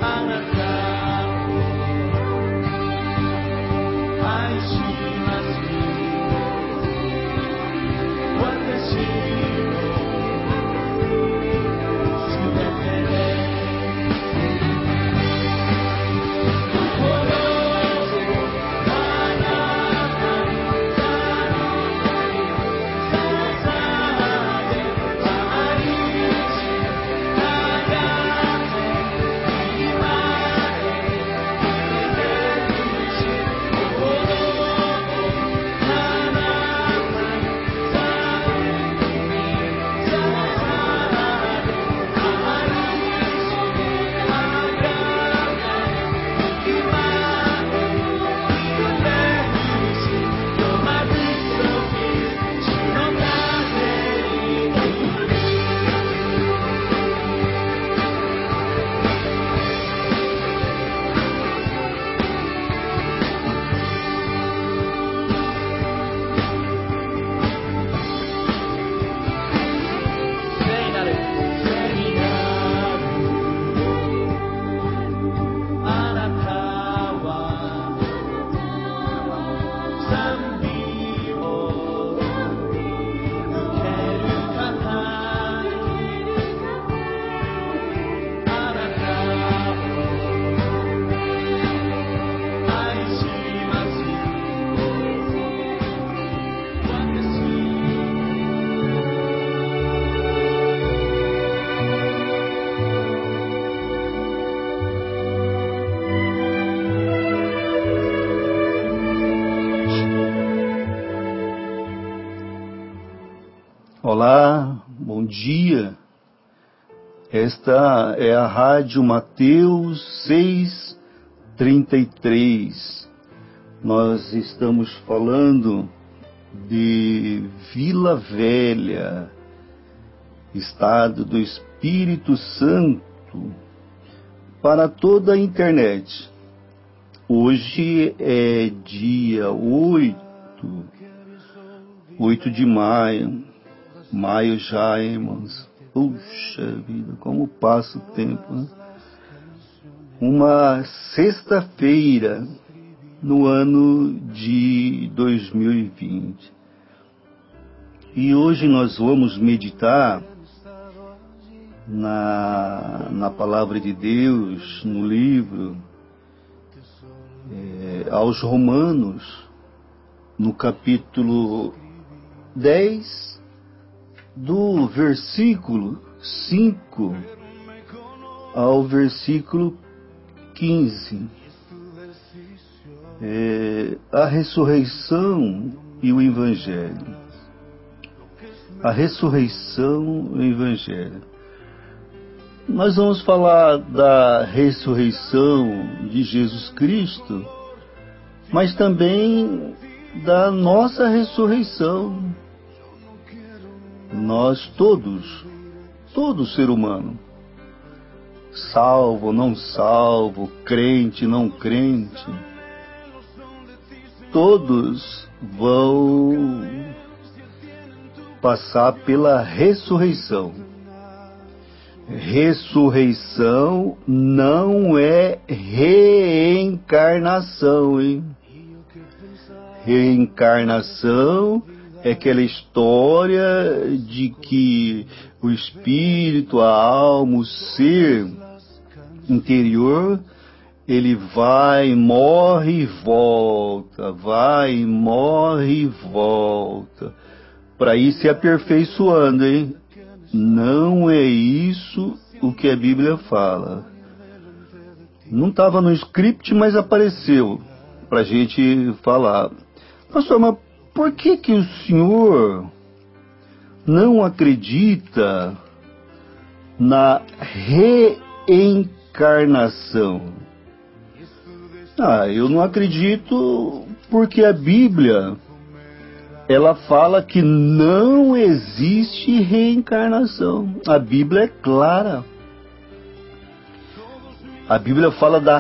Olá, bom dia. Esta é a Rádio Mateus 6:33. Nós estamos falando de Vila Velha, Estado do Espírito Santo, para toda a internet. Hoje é dia 8 de maio. Maio já, irmãos. Puxa vida, como passa o tempo, né? Uma sexta-feira no ano de 2020. E hoje nós vamos meditar na palavra de Deus, no livro aos Romanos, no capítulo 10, do versículo 5 ao versículo 15. A ressurreição e o Evangelho. A ressurreição e o Evangelho. Nós vamos falar da ressurreição de Jesus Cristo, mas também da nossa ressurreição. Nós todo ser humano, salvo, não salvo, crente, não crente, todos vão passar pela ressurreição. Ressurreição não é reencarnação, hein? Reencarnação é aquela história de que o espírito, a alma, o ser interior, ele vai, morre e volta, vai, morre e volta, para ir se aperfeiçoando, hein? Não é isso o que a Bíblia fala. Não estava no script, mas apareceu para a gente falar. Pastor, mas por que o senhor não acredita na reencarnação? Eu não acredito porque a Bíblia, ela fala que não existe reencarnação. A Bíblia é clara. A Bíblia fala da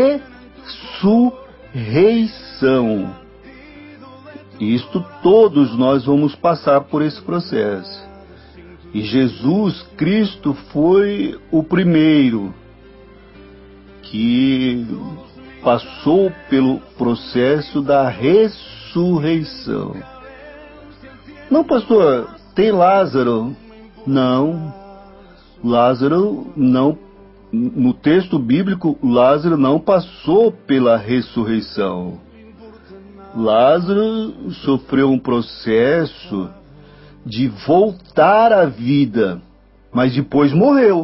ressurreição. Isto todos nós vamos passar por esse processo. E Jesus Cristo foi o primeiro. que passou pelo processo da ressurreição. Não, pastor, tem Lázaro? Não. Lázaro não, no texto bíblico, Lázaro não passou pela ressurreição. Lázaro sofreu um processo de voltar à vida, mas depois morreu.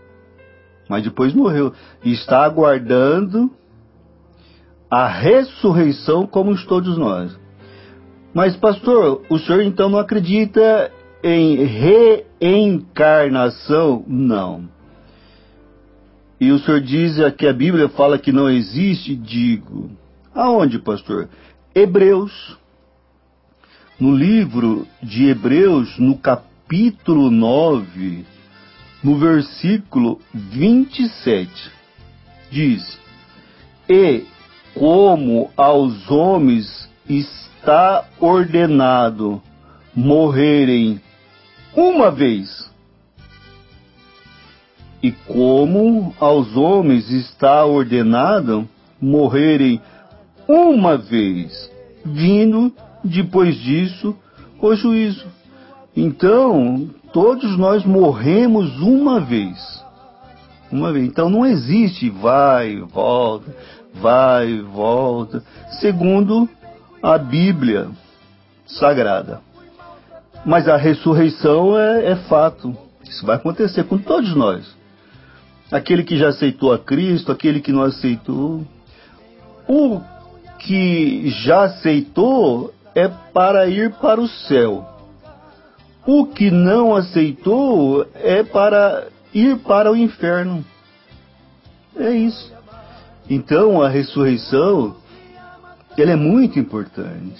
E está aguardando a ressurreição como todos nós. Mas, pastor, o senhor então não acredita em reencarnação? Não. E o senhor diz que a Bíblia fala que não existe? Digo. Aonde, pastor? Hebreus. No livro de Hebreus, no capítulo 9, no versículo 27, diz: E como aos homens está ordenado morrerem uma vez, e como aos homens está ordenado morrerem uma vez, vindo depois disso o juízo. Então, todos nós morremos uma vez. Então não existe vai e volta, segundo a Bíblia Sagrada. Mas a ressurreição é fato. Isso vai acontecer com todos nós. Aquele que já aceitou a Cristo, aquele que não aceitou. O que já aceitou é para ir para o céu. O que não aceitou é para ir para o inferno. É isso. Então a ressurreição, ela é muito importante.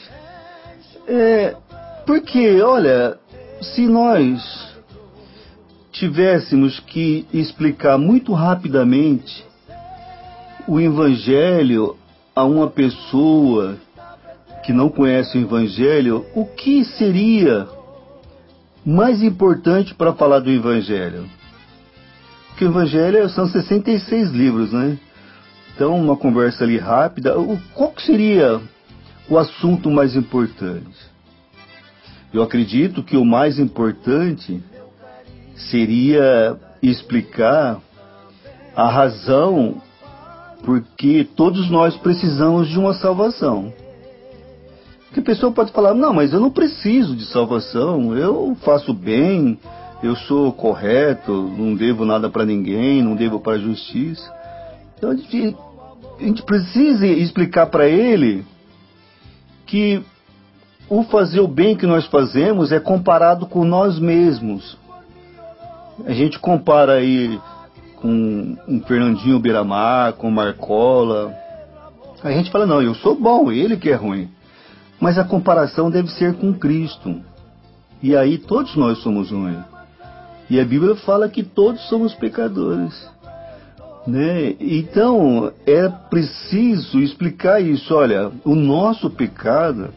Porque, olha, se nós tivéssemos que explicar muito rapidamente o Evangelho a uma pessoa que não conhece o Evangelho, o que seria mais importante para falar do Evangelho? Porque o Evangelho são 66 livros, né? Então, uma conversa ali rápida, qual que seria o assunto mais importante? Eu acredito que o mais importante seria explicar a razão porque todos nós precisamos de uma salvação. Porque a pessoa pode falar, não, mas eu não preciso de salvação, eu faço bem, eu sou correto, não devo nada para ninguém, não devo para a justiça. Então a gente precisa explicar para ele que o fazer o bem que nós fazemos é comparado com nós mesmos. A gente compara aí com um Fernandinho Beiramar, com Marcola. A gente fala, não, eu sou bom, ele que é ruim. Mas a comparação deve ser com Cristo. E aí todos nós somos ruins. E a Bíblia fala que todos somos pecadores. Né? Então é preciso explicar isso. Olha, o nosso pecado,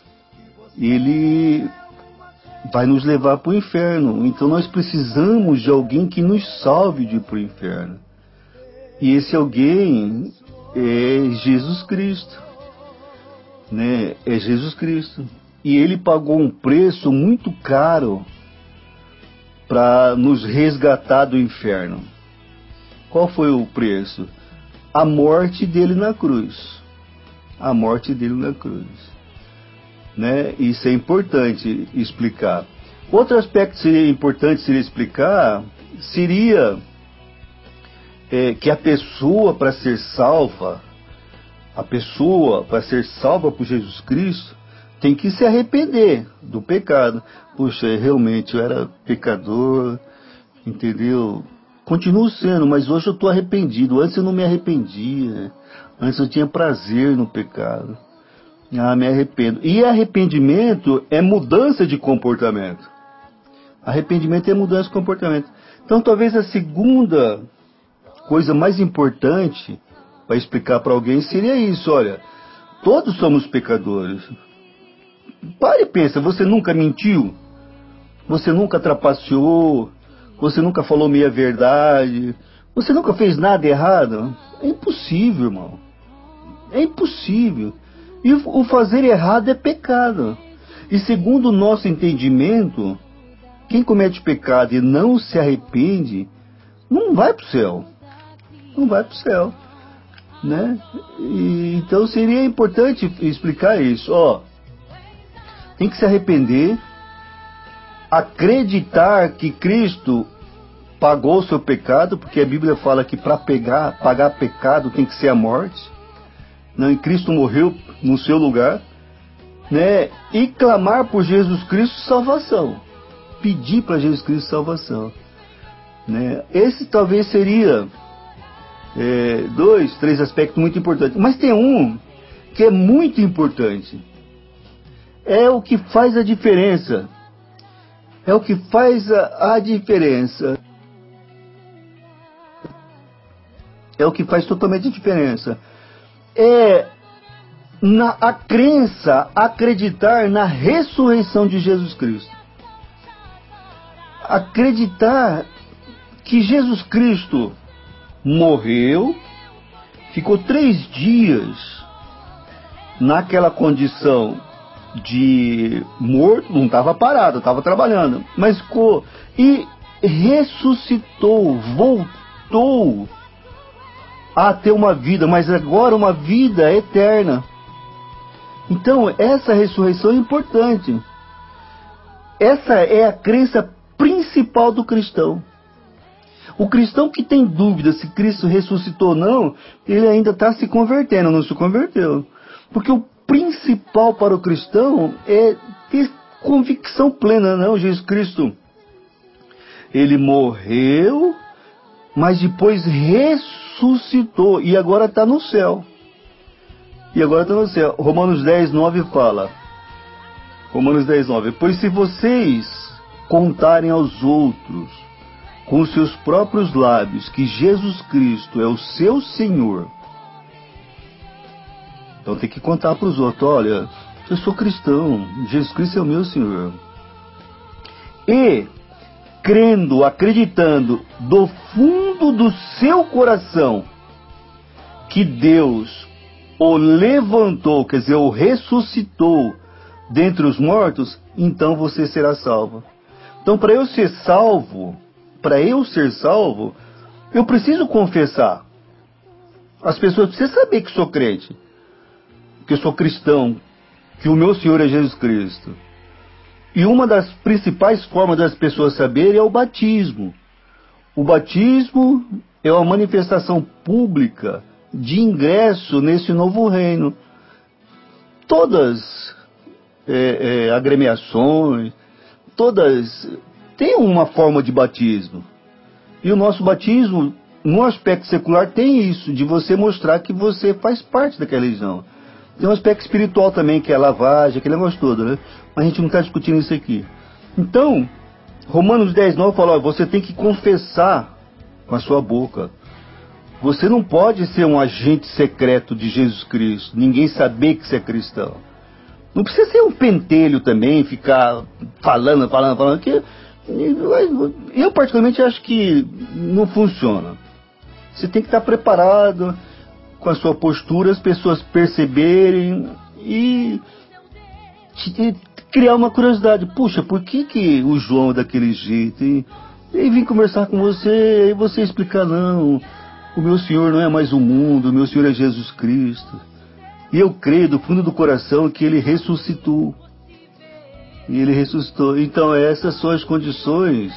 ele vai nos levar para o inferno. Então nós precisamos de alguém que nos salve de ir para o inferno. E esse alguém é Jesus Cristo. Né? É Jesus Cristo. E ele pagou um preço muito caro para nos resgatar do inferno. Qual foi o preço? A morte dele na cruz. A morte dele na cruz. Né? Isso é importante explicar. Outro aspecto que seria importante explicar seria que a pessoa para ser salva por Jesus Cristo tem que se arrepender do pecado. Puxa, realmente eu era pecador, entendeu? Continuo sendo, mas hoje eu estou arrependido. Antes eu não me arrependia. Antes eu tinha prazer no pecado. Me arrependo. E arrependimento é mudança de comportamento. Arrependimento é mudança de comportamento. Então talvez a segunda coisa mais importante para explicar para alguém seria isso. Olha, todos somos pecadores. Pare e pensa, você nunca mentiu? Você nunca trapaceou? Você nunca falou meia verdade? Você nunca fez nada errado? É impossível, irmão. É impossível. E o fazer errado é pecado. E segundo o nosso entendimento, quem comete pecado e não se arrepende, não vai para o céu. Não vai para o céu. Né? Então seria importante explicar isso. Tem que se arrepender, acreditar que Cristo pagou o seu pecado, porque a Bíblia fala que para pagar pecado tem que ser a morte. Né? E Cristo morreu no seu lugar, né? E clamar por Jesus Cristo salvação, pedir para Jesus Cristo salvação, né? Esse talvez seria 2, 3 aspectos muito importantes, mas tem um que é muito importante, é o que faz a diferença, é o que faz a diferença, é o que faz totalmente a diferença, a crença, acreditar na ressurreição de Jesus Cristo. Acreditar que Jesus Cristo morreu, ficou 3 dias naquela condição de morto, não estava parado, estava trabalhando, mas ficou, e ressuscitou, voltou a ter uma vida, mas agora uma vida eterna. Então, essa ressurreição é importante. Essa é a crença principal do cristão. O cristão que tem dúvida se Cristo ressuscitou ou não, ele ainda está se convertendo, não se converteu. Porque o principal para o cristão é ter convicção plena. Não, Jesus Cristo, ele morreu, mas depois ressuscitou e agora está no céu. E agora está no céu. Romanos 10:9 fala. Romanos 10:9. Pois se vocês contarem aos outros com os seus próprios lábios que Jesus Cristo é o seu Senhor, então tem que contar para os outros: olha, eu sou cristão, Jesus Cristo é o meu Senhor. E crendo, acreditando do fundo do seu coração que Deus o levantou, quer dizer, o ressuscitou dentre os mortos, então você será salvo. Então, para eu ser salvo, eu preciso confessar. As pessoas precisam saber que sou crente, que eu sou cristão, que o meu Senhor é Jesus Cristo. E uma das principais formas das pessoas saberem é o batismo. O batismo é uma manifestação pública de ingresso nesse novo reino. Todas agremiações, todas têm uma forma de batismo. E o nosso batismo, no aspecto secular, tem isso, de você mostrar que você faz parte daquela religião. Tem um aspecto espiritual também, que é a lavagem, aquele negócio todo, né? Mas a gente não está discutindo isso aqui. Então, Romanos 10:9 fala: você tem que confessar com a sua boca. Você não pode ser um agente secreto de Jesus Cristo, ninguém saber que você é cristão. Não precisa ser um pentelho também, ficar falando, que eu particularmente acho que não funciona. Você tem que estar preparado com a sua postura, as pessoas perceberem e criar uma curiosidade. Puxa, por que o João é daquele jeito? E vim conversar com você, e você explicar: não, o meu Senhor não é mais o mundo, o meu Senhor é Jesus Cristo. E eu creio do fundo do coração que Ele ressuscitou. E Ele ressuscitou. Então essas são as condições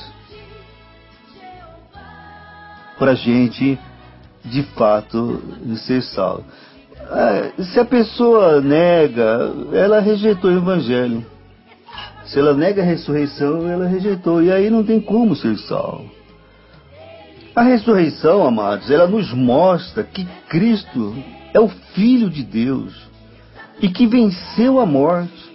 para a gente, de fato, ser salvo. Se a pessoa nega, ela rejeitou o Evangelho. Se ela nega a ressurreição, ela rejeitou. E aí não tem como ser salvo. A ressurreição, amados, ela nos mostra que Cristo é o Filho de Deus e que venceu a morte.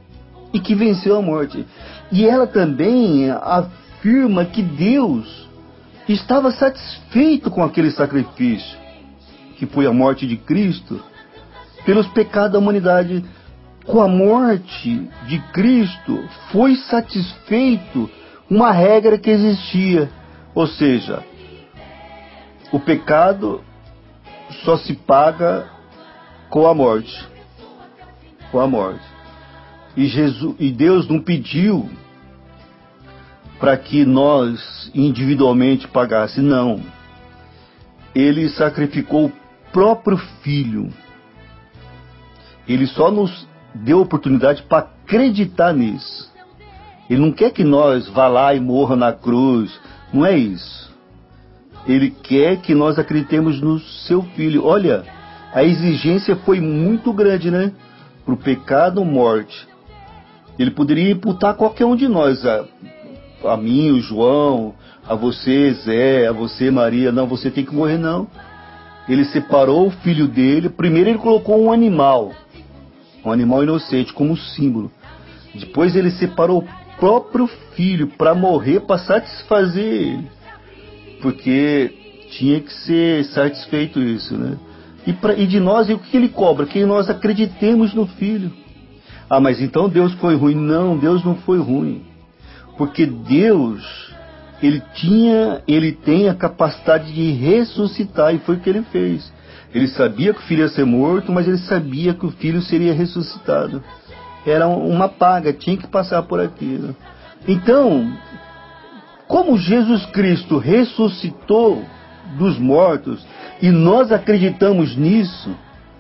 E ela também afirma que Deus estava satisfeito com aquele sacrifício, que foi a morte de Cristo, pelos pecados da humanidade. Com a morte de Cristo foi satisfeito uma regra que existia, ou seja, o pecado só se paga com a morte. Com a morte. E Deus não pediu para que nós individualmente pagasse, não. Ele sacrificou o próprio Filho. Ele só nos deu oportunidade para acreditar nisso. Ele não quer que nós vá lá e morra na cruz. Não é isso. Ele quer que nós acreditemos no seu Filho. Olha, a exigência foi muito grande, né? Para o pecado, morte. Ele poderia imputar a qualquer um de nós, a mim, o João, a você, Zé, a você, Maria. Não, você tem que morrer, não. Ele separou o filho dele. Primeiro ele colocou um animal inocente, como símbolo. Depois ele separou o próprio filho para morrer, para satisfazer ele. Porque tinha que ser satisfeito isso, né? E de nós, e o que ele cobra? Que nós acreditemos no Filho. Ah, mas então Deus foi ruim. Não, Deus não foi ruim. Porque Deus, Ele tem a capacidade de ressuscitar, e foi o que Ele fez. Ele sabia que o Filho ia ser morto, mas Ele sabia que o Filho seria ressuscitado. Era uma paga, tinha que passar por aquilo. Então, como Jesus Cristo ressuscitou dos mortos, e nós acreditamos nisso,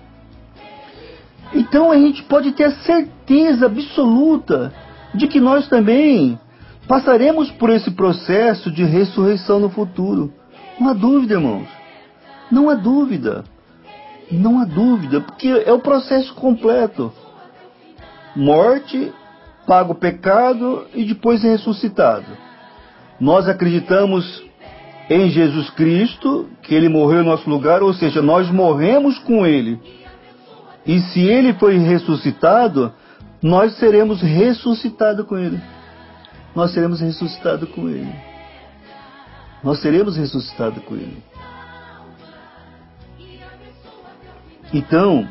então a gente pode ter a certeza absoluta de que nós também passaremos por esse processo de ressurreição no futuro. Não há dúvida, irmãos. Não há dúvida. Não há dúvida, porque é o processo completo. Morte, paga o pecado e depois é ressuscitado. Nós acreditamos em Jesus Cristo, que Ele morreu em nosso lugar, ou seja, nós morremos com Ele. E se Ele foi ressuscitado, nós seremos ressuscitados com Ele. Nós seremos ressuscitados com Ele. Nós seremos ressuscitados com Ele. Então,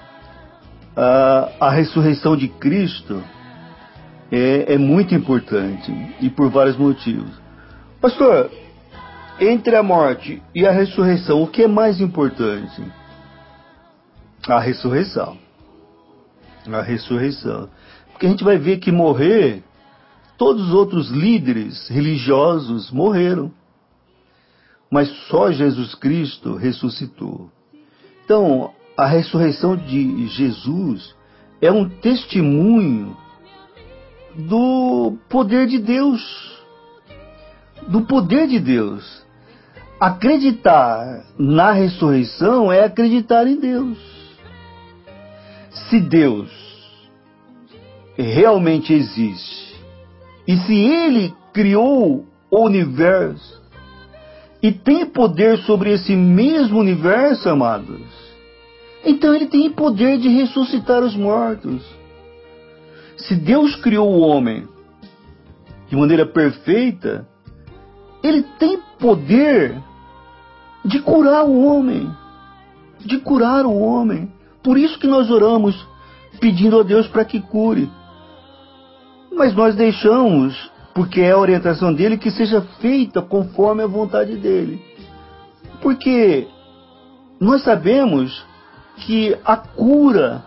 a ressurreição de Cristo é muito importante, e por vários motivos. Pastor, entre a morte e a ressurreição, o que é mais importante? A ressurreição. A ressurreição. Porque a gente vai ver que morrer, todos os outros líderes religiosos morreram. Mas só Jesus Cristo ressuscitou. Então, a ressurreição de Jesus é um testemunho do poder de Deus. Do poder de Deus. Acreditar na ressurreição é acreditar em Deus. Se Deus realmente existe, e se Ele criou o universo, e tem poder sobre esse mesmo universo, amados, então Ele tem poder de ressuscitar os mortos. Se Deus criou o homem de maneira perfeita, Ele tem poder de curar o homem. De curar o homem. Por isso que nós oramos pedindo a Deus para que cure. Mas nós deixamos, porque é a orientação dele, que seja feita conforme a vontade dele. Porque nós sabemos que a cura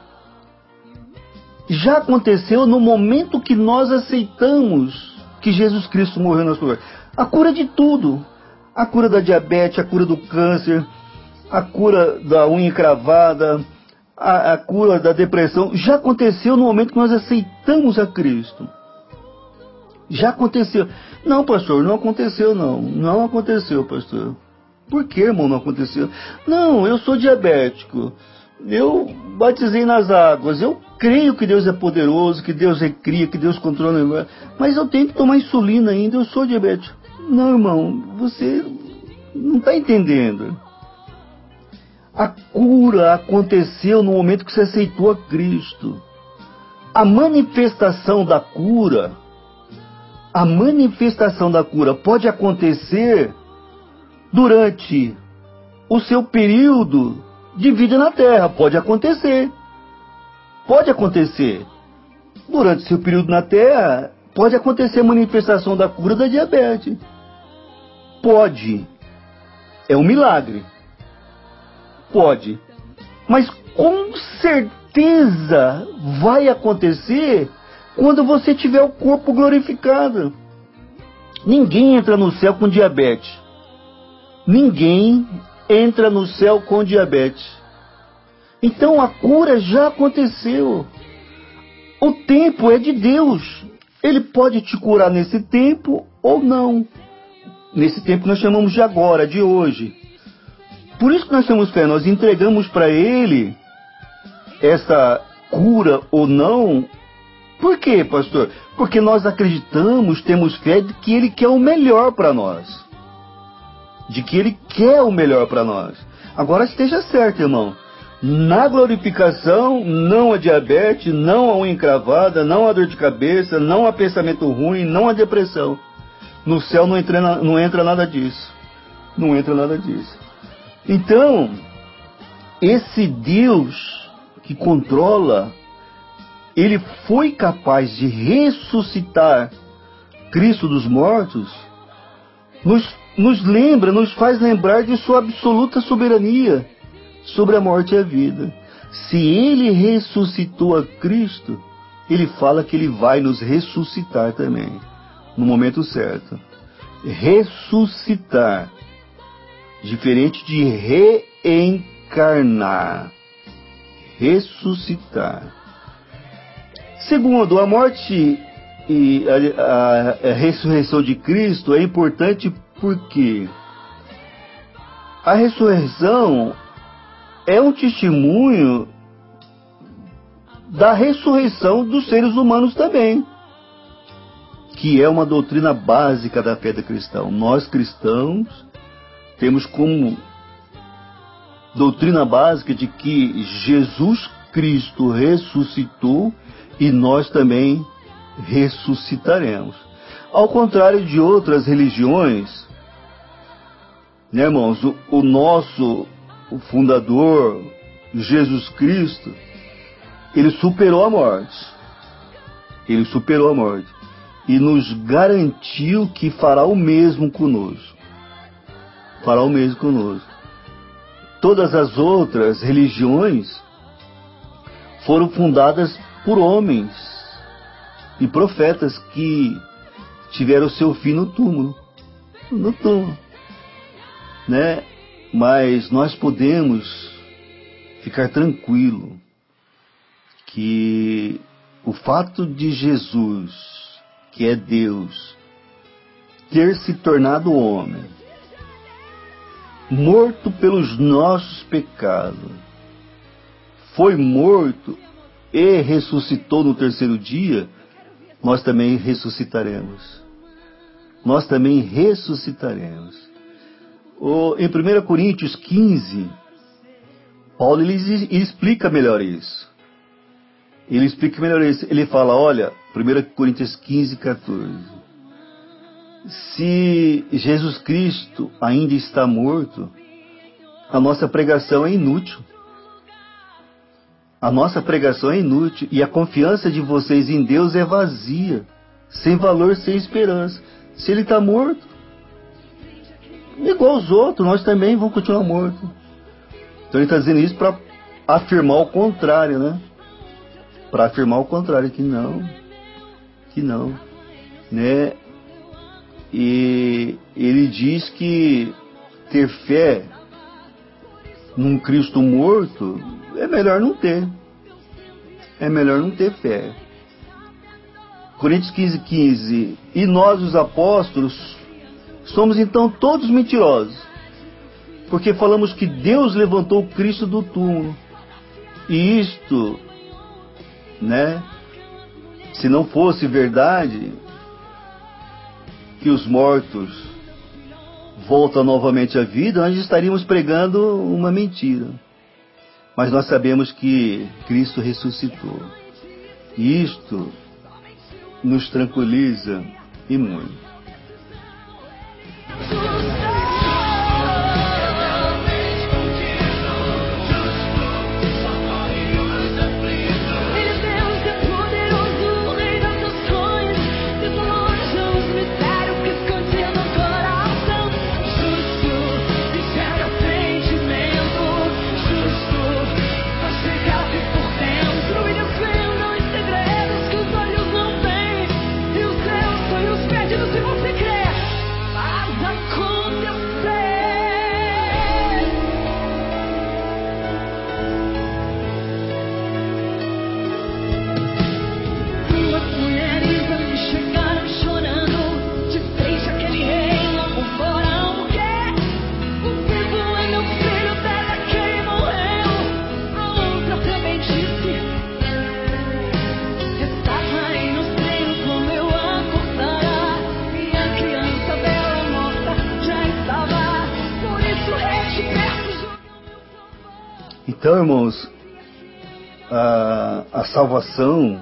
já aconteceu no momento que nós aceitamos que Jesus Cristo morreu no nosso lugar. A cura de tudo. A cura da diabetes, a cura do câncer, a cura da unha encravada, a cura da depressão, já aconteceu no momento que nós aceitamos a Cristo. Já aconteceu. Não, pastor, não aconteceu não. Não aconteceu, pastor. Por que, irmão, não aconteceu? Não, eu sou diabético. Eu batizei nas águas. Eu creio que Deus é poderoso, que Deus recria, que Deus controla. Mas eu tenho que tomar insulina ainda, eu sou diabético. Não, irmão, você não está entendendo. A cura aconteceu no momento que você aceitou a Cristo. A manifestação da cura pode acontecer durante o seu período de vida na Terra. Pode acontecer. Pode acontecer. Durante o seu período na Terra, pode acontecer a manifestação da cura da diabetes. Pode. É um milagre. Pode. Mas com certeza vai acontecer quando você tiver o corpo glorificado. Ninguém entra no céu com diabetes. Ninguém entra no céu com diabetes. Então a cura já aconteceu. O tempo é de Deus. Ele pode te curar nesse tempo ou não. Nesse tempo que nós chamamos de agora, de hoje. Por isso que nós temos fé, nós entregamos para Ele essa cura ou não. Por quê, pastor? Porque nós acreditamos, temos fé de que Ele quer o melhor para nós. De que Ele quer o melhor para nós. Agora esteja certo, irmão. Na glorificação, não há diabetes, não há unha encravada, não há dor de cabeça, não há pensamento ruim, não há depressão. No céu não entra nada disso. Não entra nada disso. Então, esse Deus que controla, Ele foi capaz de ressuscitar Cristo dos mortos, nos faz lembrar de sua absoluta soberania sobre a morte e a vida. Se Ele ressuscitou a Cristo, Ele fala que Ele vai nos ressuscitar também, no momento certo. Ressuscitar, diferente de reencarnar. Ressuscitar. Segundo, a morte e a ressurreição de Cristo é importante porque a ressurreição é um testemunho da ressurreição dos seres humanos também, que é uma doutrina básica da fé do cristão. Nós cristãos temos como doutrina básica de que Jesus Cristo ressuscitou e nós também ressuscitaremos. Ao contrário de outras religiões, né, irmãos, o nosso fundador, Jesus Cristo, Ele superou a morte. Ele superou a morte. E nos garantiu que fará o mesmo conosco. Fará o mesmo conosco. Todas as outras religiões foram fundadas por homens e profetas que tiveram seu fim no túmulo. No túmulo. Né? Mas nós podemos ficar tranquilo que o fato de Jesus, que é Deus, ter se tornado homem, morto pelos nossos pecados, foi morto e ressuscitou no terceiro dia, nós também ressuscitaremos. Nós também ressuscitaremos. Em 1 Coríntios 15, Paulo ele explica melhor isso. Ele explica melhor isso. Ele fala, olha, 1 Coríntios 15, 14. Se Jesus Cristo ainda está morto, a nossa pregação é inútil. A nossa pregação é inútil e a confiança de vocês em Deus é vazia, sem valor, sem esperança. Se Ele está morto, igual os outros, nós também vamos continuar mortos. Então ele está dizendo isso para afirmar o contrário, né? Para afirmar o contrário, que não, né? E ele diz que ter fé num Cristo morto é melhor não ter. É melhor não ter fé. Coríntios 15, 15. E nós, os apóstolos, somos então todos mentirosos, porque falamos que Deus levantou Cristo do túmulo. E isto, né, se não fosse verdade, que os mortos voltam novamente à vida, nós estaríamos pregando uma mentira. Mas nós sabemos que Cristo ressuscitou. E isto nos tranquiliza e muito. Então, irmãos, a salvação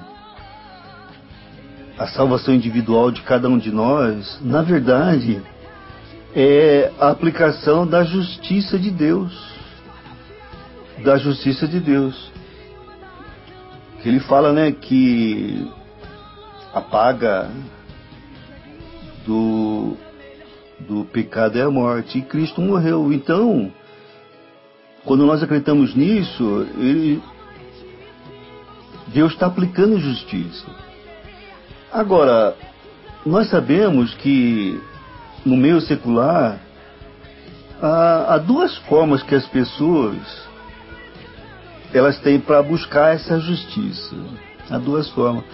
individual de cada um de nós, na verdade, é a aplicação da justiça de Deus. Da justiça de Deus. Que ele fala, né, que a paga do pecado é a morte. E Cristo morreu. Então, quando nós acreditamos nisso, Deus está aplicando justiça. Agora, nós sabemos que no meio secular há duas formas que as pessoas elas têm para buscar essa justiça. Há duas formas.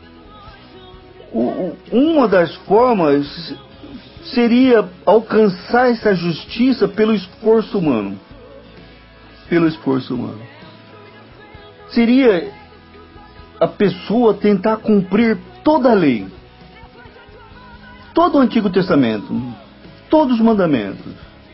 Uma das formas seria alcançar essa justiça pelo esforço humano. Pelo esforço humano. Seria a pessoa tentar cumprir toda a lei, todo o Antigo Testamento, todos os mandamentos,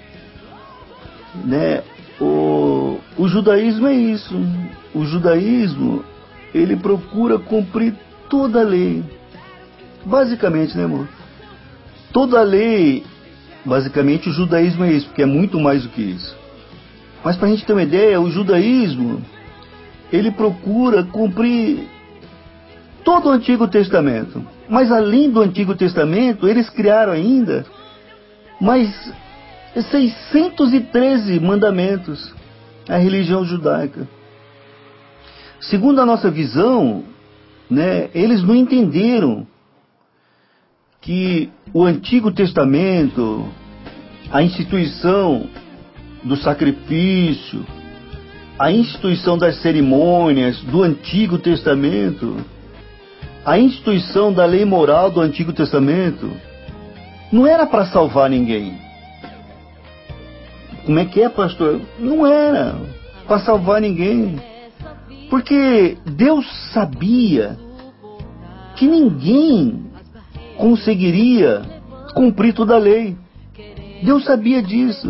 né? O judaísmo é isso. O judaísmo, ele procura cumprir toda a lei, basicamente, né, irmão? Toda a lei, basicamente, o judaísmo é isso, porque é muito mais do que isso. Mas para a gente ter uma ideia, o judaísmo, ele procura cumprir todo o Antigo Testamento. Mas além do Antigo Testamento, eles criaram ainda mais 613 mandamentos, a religião judaica. Segundo a nossa visão, né, eles não entenderam que o Antigo Testamento, a instituição do sacrifício, a instituição das cerimônias do Antigo Testamento, a instituição da lei moral do Antigo Testamento, não era para salvar ninguém. Como é que é, pastor? Não era para salvar ninguém. Porque Deus sabia que ninguém conseguiria cumprir toda a lei. Deus sabia disso.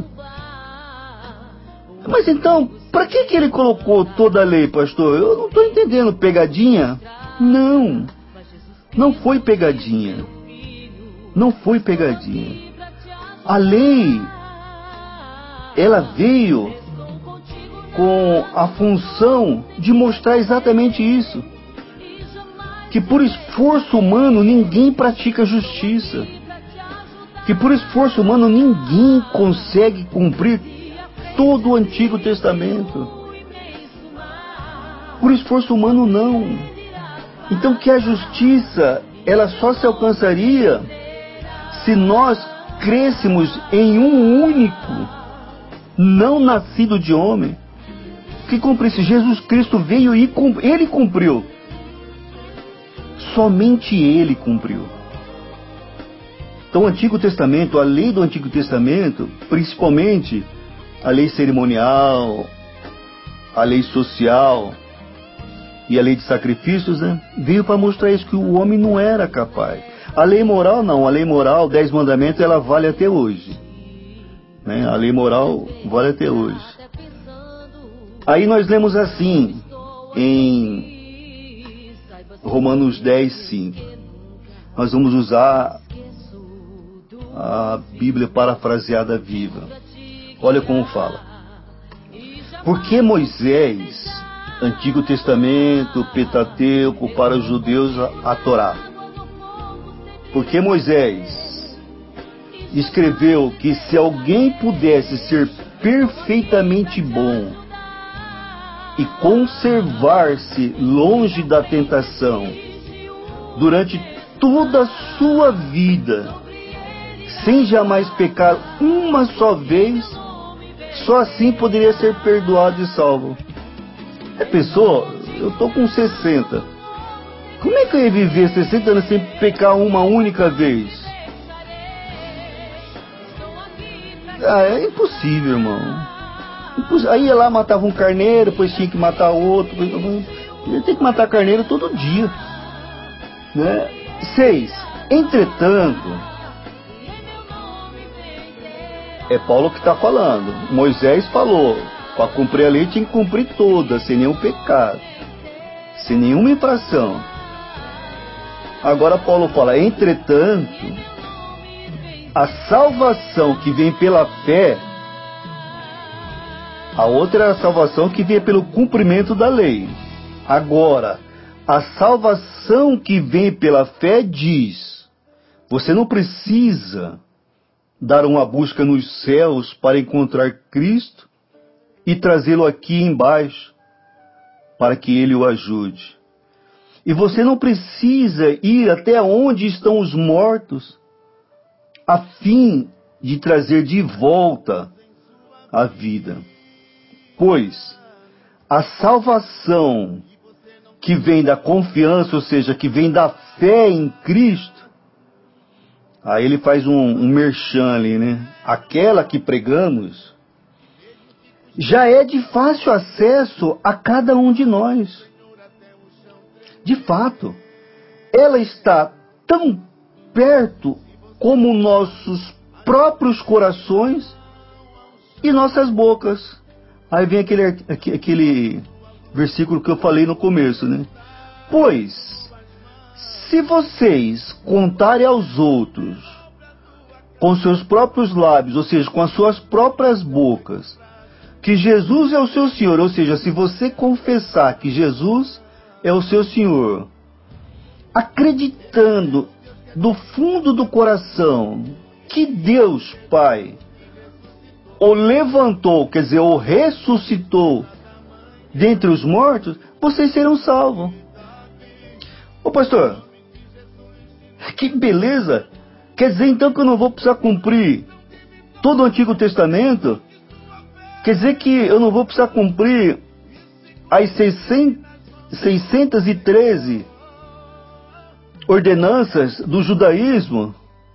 Mas então, para que ele colocou toda a lei, pastor? Eu não estou entendendo. Pegadinha? Não. Não foi pegadinha. Não foi pegadinha. A lei, ela veio com a função de mostrar exatamente isso. Que por esforço humano ninguém pratica justiça. Que por esforço humano ninguém consegue cumprir todo o Antigo Testamento. Por esforço humano não. Então que a justiça, ela só se alcançaria se nós crêssemos em um único, não nascido de homem, que cumprisse. Jesus Cristo veio e ele cumpriu. Somente ele cumpriu. Então o Antigo Testamento, a lei do Antigo Testamento, principalmente a lei cerimonial, a lei social e a lei de sacrifícios, né, veio para mostrar isso, que o homem não era capaz. A lei moral não, a lei moral, 10 mandamentos, ela vale até hoje. Né? A lei moral vale até hoje. Aí nós lemos assim, em Romanos 10, 5. Nós vamos usar a Bíblia parafraseada viva. Olha como fala. Porque Moisés, Antigo Testamento, Pentateuco, para os judeus, a Torá. Porque Moisés escreveu que se alguém pudesse ser perfeitamente bom e conservar-se longe da tentação durante toda a sua vida, sem jamais pecar uma só vez, só assim poderia ser perdoado e salvo. Pessoa, eu estou com 60. Como é que eu ia viver 60 anos sem pecar uma única vez? É impossível, irmão. Aí ia lá, matava um carneiro, depois tinha que matar outro. Ia ter que matar carneiro todo dia. Né? 6. Entretanto, é Paulo que está falando. Moisés falou Para cumprir a lei tinha que cumprir toda, sem nenhum pecado, sem nenhuma infração. Agora Paulo fala, entretanto, a salvação que vem pela fé, a outra é a salvação que vem pelo cumprimento da lei. Agora, a salvação que vem pela fé diz, você não precisa dar uma busca nos céus para encontrar Cristo e trazê-lo aqui embaixo para que Ele o ajude. E você não precisa ir até onde estão os mortos a fim de trazer de volta a vida. Pois a salvação que vem da confiança, ou seja, que vem da fé em Cristo, aí ele faz um merchan ali, né? Aquela que pregamos já é de fácil acesso a cada um de nós. De fato, ela está tão perto como nossos próprios corações e nossas bocas. Aí vem aquele versículo que eu falei no começo, né? Pois, se vocês contarem aos outros com seus próprios lábios, ou seja, com as suas próprias bocas, que Jesus é o seu Senhor, ou seja, se você confessar que Jesus é o seu Senhor, acreditando do fundo do coração que Deus Pai o levantou, quer dizer, o ressuscitou dentre os mortos, vocês serão salvos. Ô pastor, que beleza! Quer dizer então que eu não vou precisar cumprir todo o Antigo Testamento? Quer dizer que eu não vou precisar cumprir as 613 ordenanças do judaísmo?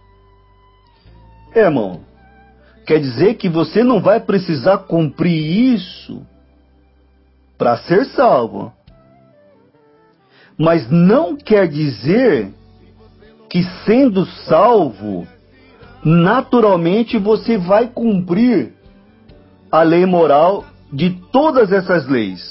Irmão, quer dizer que você não vai precisar cumprir isso para ser salvo. Mas não quer dizer que, sendo salvo, naturalmente você vai cumprir a lei moral de todas essas leis.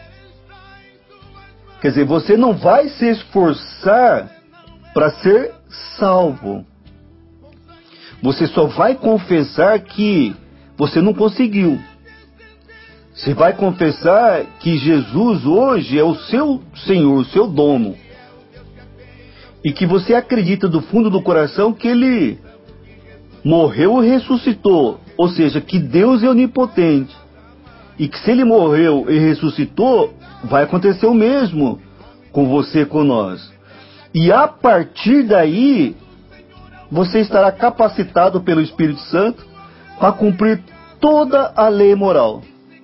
Quer dizer, você não vai se esforçar para ser salvo. Você só vai confessar que você não conseguiu. Você vai confessar que Jesus hoje é o seu Senhor, o seu dono. E que você acredita do fundo do coração que Ele morreu e ressuscitou. Ou seja, que Deus é onipotente. E que se Ele morreu e ressuscitou, vai acontecer o mesmo com você e com nós. E a partir daí, você estará capacitado pelo Espírito Santo para cumprir toda a lei moral.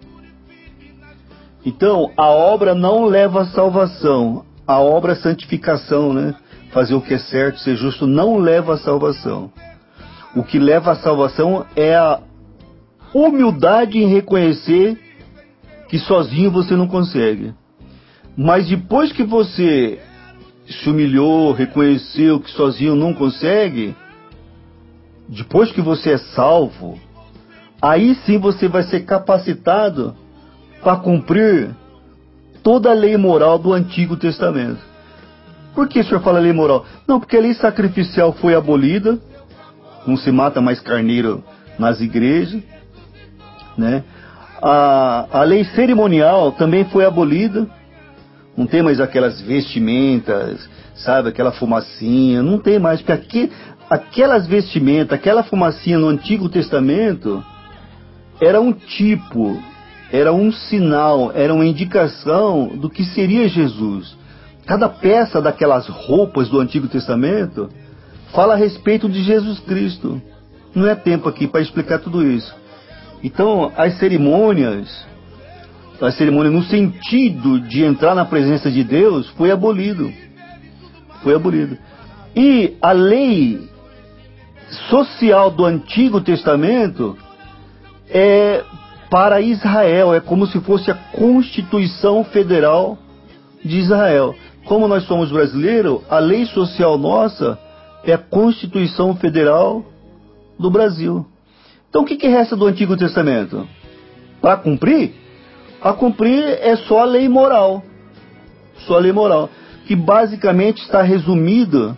Então, a obra não leva à salvação. A obra é santificação, né? Fazer o que é certo, ser justo, não leva à salvação. O que leva à salvação é a humildade em reconhecer que sozinho você não consegue. Mas depois que você se humilhou, reconheceu que sozinho não consegue, depois que você é salvo, aí sim você vai ser capacitado para cumprir toda a lei moral do Antigo Testamento. Por que o senhor fala lei moral? Não, porque a lei sacrificial foi abolida, não se mata mais carneiro nas igrejas, né? A lei cerimonial também foi abolida, não tem mais aquelas vestimentas, sabe, aquela fumacinha, não tem mais, porque aquelas vestimentas, aquela fumacinha no Antigo Testamento era um tipo, era um sinal, era uma indicação do que seria Jesus. Cada peça daquelas roupas do Antigo Testamento fala a respeito de Jesus Cristo. Não é tempo aqui para explicar tudo isso. Então, as cerimônias no sentido de entrar na presença de Deus, foi abolido. Foi abolido. E a lei social do Antigo Testamento é para Israel, é como se fosse a Constituição Federal de Israel. Como nós somos brasileiros, a lei social nossa é a Constituição Federal do Brasil. Então o que resta do Antigo Testamento? Para cumprir, A cumprir é só a lei moral. Só a lei moral. Que basicamente está resumida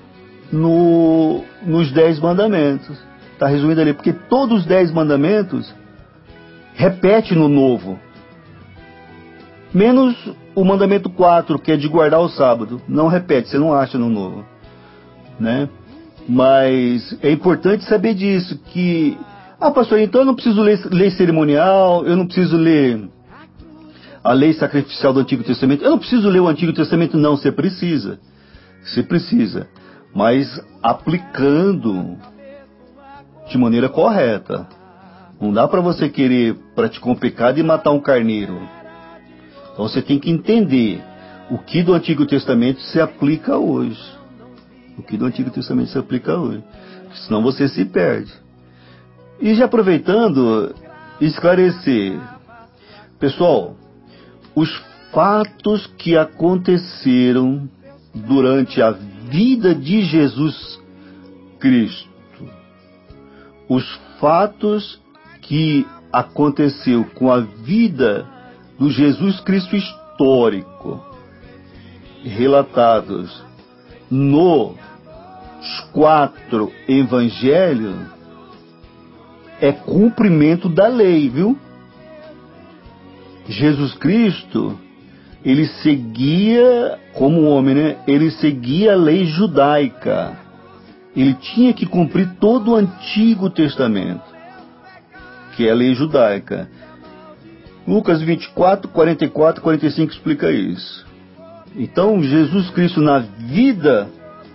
nos 10 mandamentos. Está resumido ali. Porque todos os 10 mandamentos repetem no novo. Menos o mandamento 4, que é de guardar o sábado. Não repete, você não acha no novo. Né? Mas é importante saber disso. Que, pastor, então eu não preciso ler lei cerimonial, eu não preciso ler a lei sacrificial do Antigo Testamento. Eu não preciso ler o Antigo Testamento, não. Você precisa. Você precisa. Mas aplicando de maneira correta. Não dá para você querer praticar um pecado e matar um carneiro. Então você tem que entender o que do Antigo Testamento se aplica hoje. O que do Antigo Testamento se aplica hoje. Senão você se perde. E já aproveitando, esclarecer. Pessoal, os fatos que aconteceram durante a vida de Jesus Cristo, os fatos que aconteceu com a vida do Jesus Cristo histórico, relatados nos 4 evangelhos, é cumprimento da lei, viu? Jesus Cristo, ele seguia, como homem, né? Ele seguia a lei judaica. Ele tinha que cumprir todo o Antigo Testamento, que é a lei judaica. Lucas 24, 44, 45 explica isso. Então, Jesus Cristo, na vida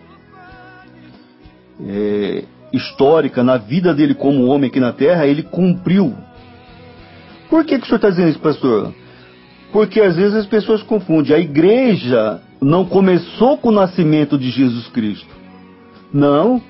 histórica, na vida dele como homem aqui na Terra, ele cumpriu. Por que o senhor está dizendo isso, pastor? Porque às vezes as pessoas confundem. A igreja não começou com o nascimento de Jesus Cristo. Não.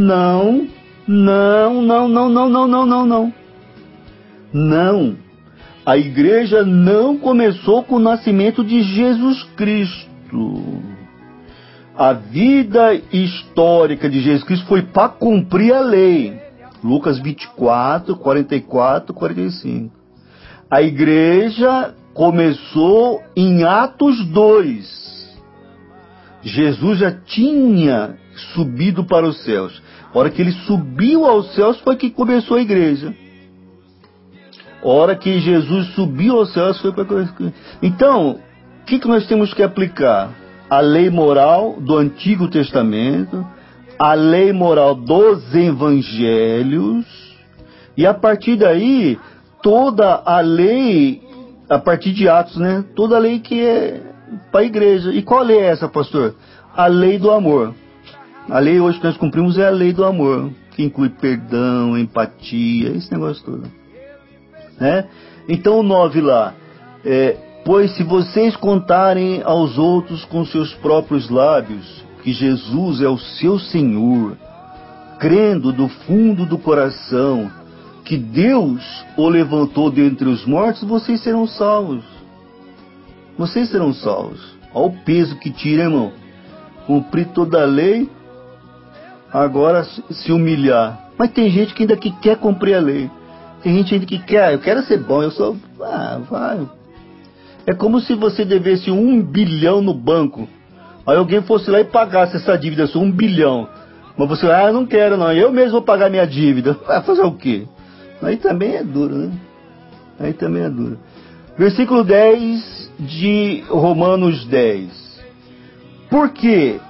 Não. A igreja não começou com o nascimento de Jesus Cristo. A vida histórica de Jesus Cristo foi para cumprir a lei. Lucas 24, 44, 45. A igreja começou em Atos 2. Jesus já tinha subido para os céus. A hora que ele subiu aos céus foi que começou a igreja. A hora que Jesus subiu aos céus foi para... Então, o que nós temos que aplicar? A lei moral do Antigo Testamento, a lei moral dos evangelhos, e a partir daí, toda a lei, a partir de Atos, né? Toda a lei que é para a igreja. E qual lei é essa, pastor? A lei do amor. A lei hoje que nós cumprimos é a lei do amor, que inclui perdão, empatia, esse negócio todo. Né? Então o 9 lá, pois se vocês contarem aos outros com seus próprios lábios que Jesus é o seu Senhor, crendo do fundo do coração que Deus o levantou dentre os mortos, vocês serão salvos. Vocês serão salvos. Olha o peso que tira, irmão. Cumprir toda a lei, agora se humilhar. Mas tem gente que ainda que quer cumprir a lei. Tem gente ainda que quer, eu quero ser bom, eu sou... vai. É como se você devesse 1 bilhão no banco. Aí alguém fosse lá e pagasse essa dívida, só 1 bilhão. Mas você, não quero não, eu mesmo vou pagar minha dívida. Vai fazer o quê? Aí também é duro, né? Aí também é duro. Versículo 10 de Romanos 10. Por quê?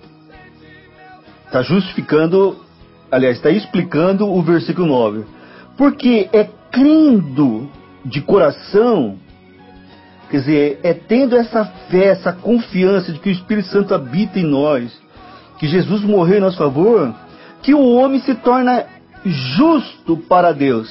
Está justificando, aliás, está explicando o versículo 9. Porque é crendo de coração, quer dizer, é tendo essa fé, essa confiança de que o Espírito Santo habita em nós, que Jesus morreu em nosso favor, que o homem se torna justo para Deus.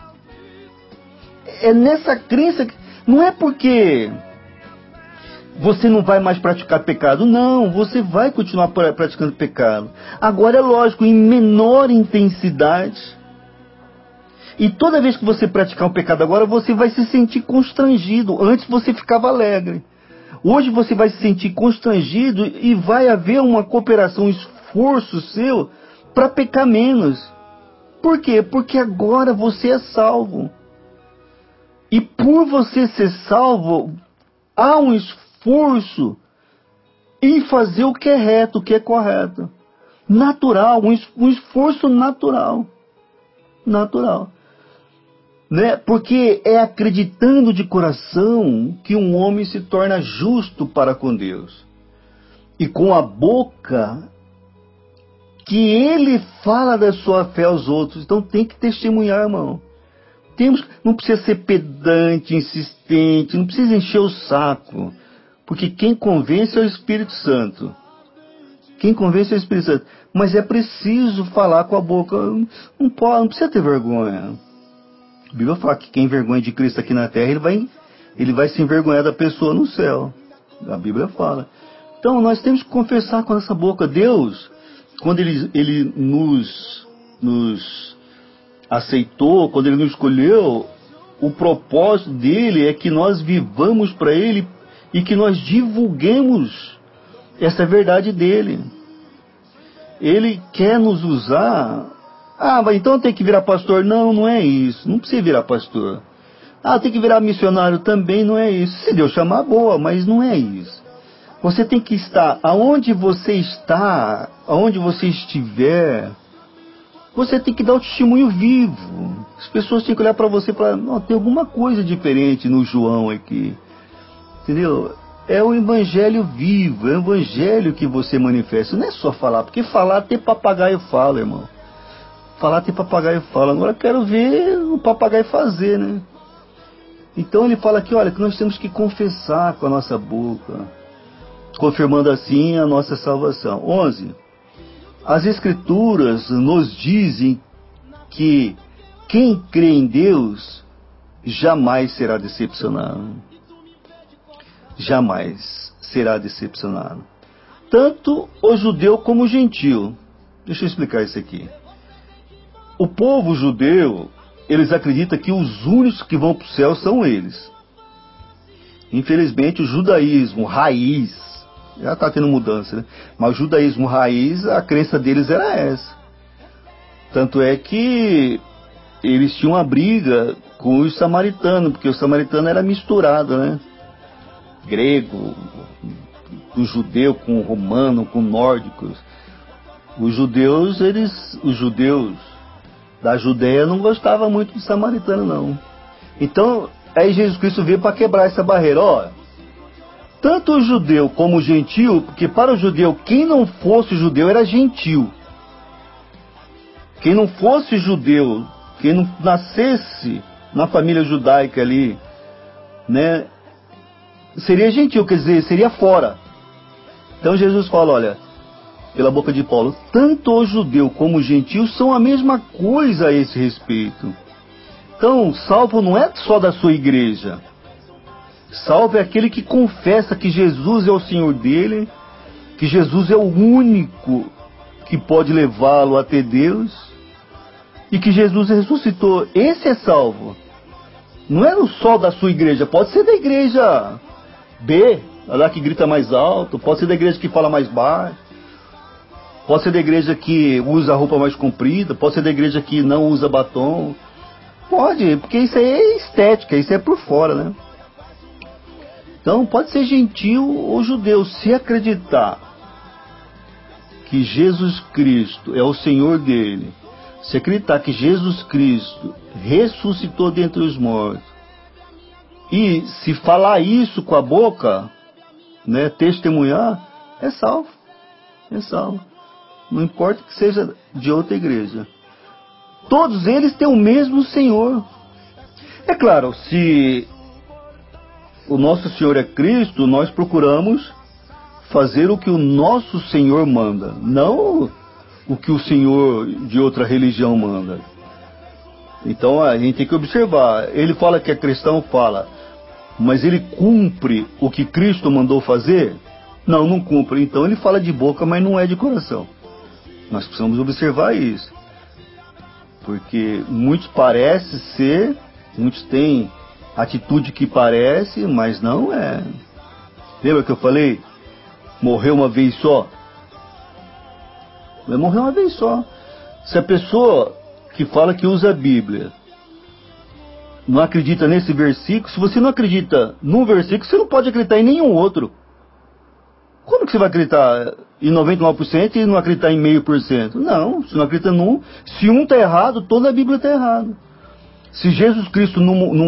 É nessa crença, não é porque você não vai mais praticar pecado, não, você vai continuar praticando pecado. Agora é lógico, em menor intensidade. E toda vez que você praticar um pecado agora, você vai se sentir constrangido. Antes você ficava alegre. Hoje você vai se sentir constrangido e vai haver uma cooperação, um esforço seu para pecar menos. Por quê? Porque agora você é salvo. E por você ser salvo, há um esforço em fazer o que é reto, o que é correto. Natural, um esforço natural. Natural. Né? Porque é acreditando de coração que um homem se torna justo para com Deus. E com a boca que ele fala da sua fé aos outros. Então tem que testemunhar, irmão. Não precisa ser pedante, insistente, não precisa encher o saco. Porque quem convence é o Espírito Santo. Quem convence é o Espírito Santo. Mas é preciso falar com a boca. Não precisa ter vergonha. A Bíblia fala que quem envergonha de Cristo aqui na terra, ele vai se envergonhar da pessoa no céu. A Bíblia fala. Então nós temos que confessar com essa boca. Deus, quando ele nos aceitou, quando ele nos escolheu, o propósito dele é que nós vivamos para ele e que nós divulguemos essa verdade dele. Ele quer nos usar. Mas então tem que virar pastor? Não, não é isso. Não precisa virar pastor. Tem que virar missionário também? Não é isso. Se Deus chamar, boa, mas não é isso. Você tem que estar aonde você está, aonde você estiver. Você tem que dar o testemunho vivo. As pessoas têm que olhar para você e falar, não, tem alguma coisa diferente no João aqui. Entendeu? É o evangelho vivo, é o evangelho que você manifesta. Não é só falar, porque falar até papagaio fala, irmão. Falar até papagaio fala. Agora eu quero ver o papagaio fazer, né? Então ele fala aqui, olha, que nós temos que confessar com a nossa boca, confirmando assim a nossa salvação. 11. As Escrituras nos dizem que quem crê em Deus jamais será decepcionado. Jamais será decepcionado. Tanto o judeu como o gentio. Deixa eu explicar isso aqui. O povo judeu, eles acreditam que os únicos que vão para o céu são eles. Infelizmente, o judaísmo raiz, já está tendo mudança, né? Mas o judaísmo raiz, a crença deles era essa. Tanto é que eles tinham uma briga com os samaritanos, porque o samaritano era misturado, né? Grego, o judeu com o romano, com nórdicos. Os judeus da Judéia não gostavam muito do samaritano, não. Então, aí Jesus Cristo veio para quebrar essa barreira. Tanto o judeu como o gentio, porque para o judeu, quem não fosse judeu era gentio. Quem não fosse judeu, quem não nascesse na família judaica ali, né, seria gentio, quer dizer, seria fora. Então Jesus fala, olha, pela boca de Paulo, tanto o judeu como o gentio são a mesma coisa a esse respeito. Então, salvo não é só da sua igreja. Salvo é aquele que confessa que Jesus é o Senhor dele, que Jesus é o único que pode levá-lo até Deus, e que Jesus ressuscitou. Esse é salvo. Não é só da sua igreja, pode ser da igreja B, lá que grita mais alto, pode ser da igreja que fala mais baixo, pode ser da igreja que usa a roupa mais comprida, pode ser da igreja que não usa batom. Pode, porque isso aí é estética, isso é por fora, né? Então pode ser gentio ou judeu, se acreditar que Jesus Cristo é o Senhor dele, se acreditar que Jesus Cristo ressuscitou dentre os mortos, e se falar isso com a boca, né, testemunhar, é salvo. É salvo. Não importa que seja de outra igreja. Todos eles têm o mesmo Senhor. É claro, se o nosso Senhor é Cristo, nós procuramos fazer o que o nosso Senhor manda, não o que o Senhor de outra religião manda. Então a gente tem que observar. Ele fala que é cristão, fala, mas ele cumpre o que Cristo mandou fazer? Não, não cumpre. Então ele fala de boca, mas não é de coração. Nós precisamos observar isso. Porque muitos parecem ser, muitos têm atitude que parece, mas não é. Lembra que eu falei? Morreu uma vez só? Vai morrer uma vez só. Se a pessoa que fala que usa a Bíblia não acredita nesse versículo, se você não acredita num versículo, você não pode acreditar em nenhum outro. Como que você vai acreditar em 99% e não acreditar em 0,5%? Não, você não acredita num. Se um está errado, toda a Bíblia está errada. Se Jesus Cristo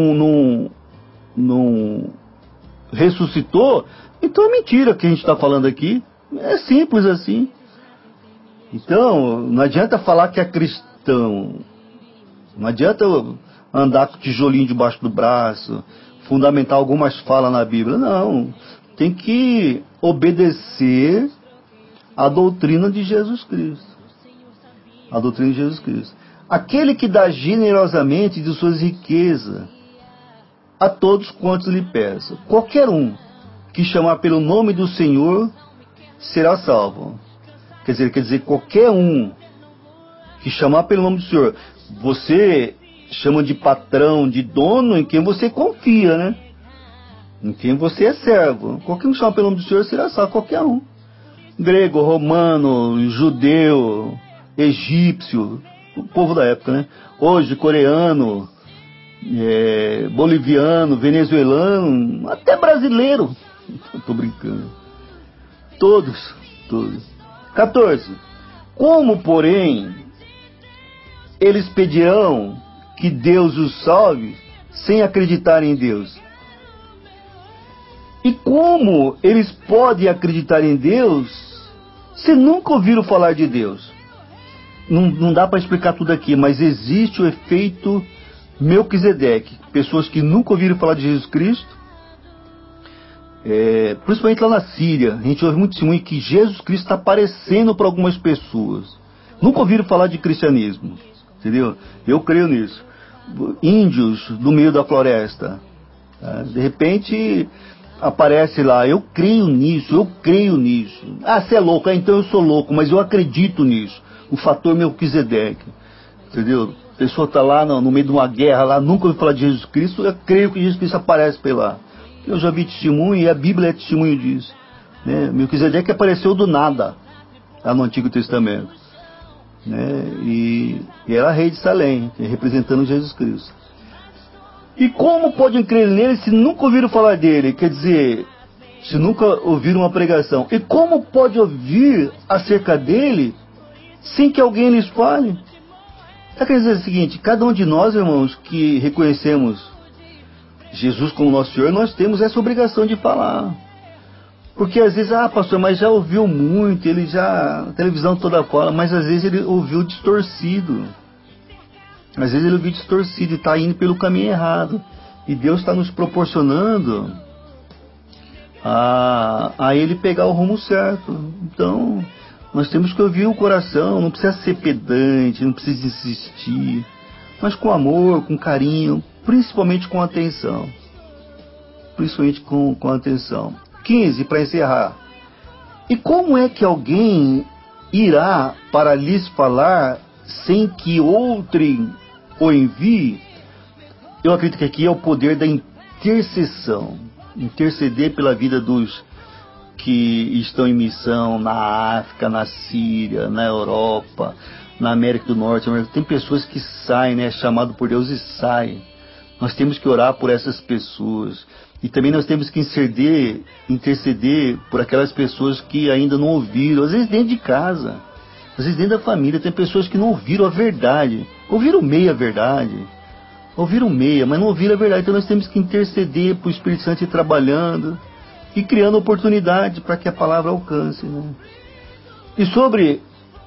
não ressuscitou, então é mentira que a gente está falando aqui. É simples assim. Então, não adianta falar que é cristão. Não adianta andar com tijolinho debaixo do braço, fundamentar algumas falas na Bíblia. Não. Tem que obedecer à doutrina de Jesus Cristo. A doutrina de Jesus Cristo. Aquele que dá generosamente de suas riquezas a todos quantos lhe peçam. Qualquer um que chamar pelo nome do Senhor será salvo. Quer dizer, qualquer um que chamar pelo nome do Senhor. Você chama de patrão, de dono em quem você confia, né? Em quem você é servo. Qualquer um que chamar pelo nome do Senhor será salvo. Qualquer um. Grego, romano, judeu, egípcio, o povo da época, né? Hoje, coreano, boliviano, venezuelano, até brasileiro. Tô brincando. Todos. 14. Como, porém, eles pedirão que Deus os salve sem acreditar em Deus? E como eles podem acreditar em Deus se nunca ouviram falar de Deus? Não dá para explicar tudo aqui, mas existe o efeito Melquisedeque. Pessoas que nunca ouviram falar de Jesus Cristo, principalmente lá na Síria, a gente ouve muito testemunho que Jesus Cristo está aparecendo para algumas pessoas. Nunca ouviram falar de cristianismo, entendeu? Eu creio nisso. Índios do meio da floresta, de repente aparece lá, eu creio nisso. Ah, você é louco, então eu sou louco, mas eu acredito nisso. O fator Melquisedeque, entendeu? A pessoa está lá no meio de uma guerra, lá, nunca ouviu falar de Jesus Cristo, eu creio que Jesus Cristo aparece por lá. Eu já vi testemunho e a Bíblia é testemunho disso, né? Melquisedeque apareceu do nada lá no Antigo Testamento, né? E era rei de Salém, representando Jesus Cristo. E como podem crer nele se nunca ouviram falar dele? Quer dizer, se nunca ouviram uma pregação. E como pode ouvir acerca dele sem que alguém lhes fale? Quer dizer o seguinte, cada um de nós, irmãos, que reconhecemos Jesus como nosso Senhor, nós temos essa obrigação de falar. Porque às vezes, pastor, mas já ouviu muito, ele já, a televisão toda fora, mas às vezes ele ouviu distorcido. Às vezes ele ouviu distorcido e está indo pelo caminho errado. E Deus está nos proporcionando a ele pegar o rumo certo. Então, nós temos que ouvir o coração, não precisa ser pedante, não precisa insistir, mas com amor, com carinho, principalmente com atenção. Principalmente com atenção. 15, para encerrar. E como é que alguém irá para lhes falar sem que outrem o envie? Eu acredito que aqui é o poder da intercessão. Interceder pela vida dos que estão em missão na África, na Síria, na Europa, na América do Norte. Tem pessoas que saem, né, chamado por Deus e saem. Nós temos que orar por essas pessoas. E também nós temos que interceder por aquelas pessoas que ainda não ouviram, às vezes dentro de casa, às vezes dentro da família. Tem pessoas que não ouviram a verdade, ouviram meia verdade, ouviram meia, mas não ouviram a verdade. Então nós temos que interceder para o Espírito Santo ir trabalhando e criando oportunidade para que a palavra alcance, né? E sobre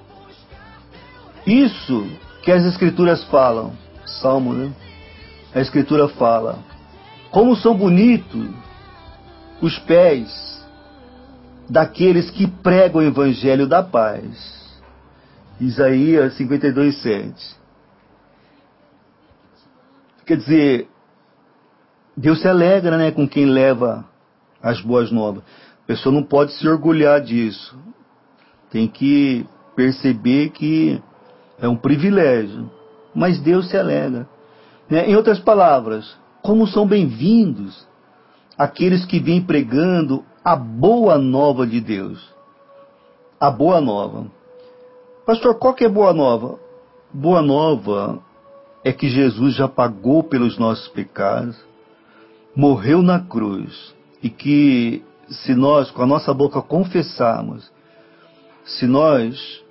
isso que as Escrituras falam, Salmo, né? A Escritura fala: como são bonitos os pés daqueles que pregam o Evangelho da paz. Isaías 52:7. Quer dizer, Deus se alegra, né, com quem leva as boas novas. A pessoa não pode se orgulhar disso. Tem que perceber que é um privilégio. Mas Deus se alegra, né? Em outras palavras, como são bem-vindos aqueles que vêm pregando a boa nova de Deus. A boa nova. Pastor, qual que é boa nova? Boa nova é que Jesus já pagou pelos nossos pecados, morreu na cruz, e que se nós com a nossa boca confessarmos, se nós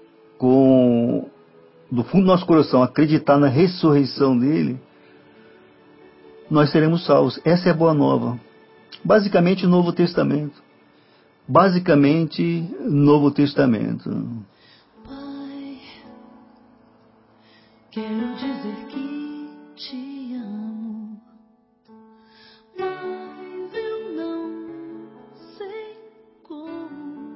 do fundo do nosso coração acreditar na ressurreição dele, nós seremos salvos. Essa é a boa nova. Basicamente, Novo Testamento. Novo Testamento. Pai, quero dizer que te amo, mas eu não sei como.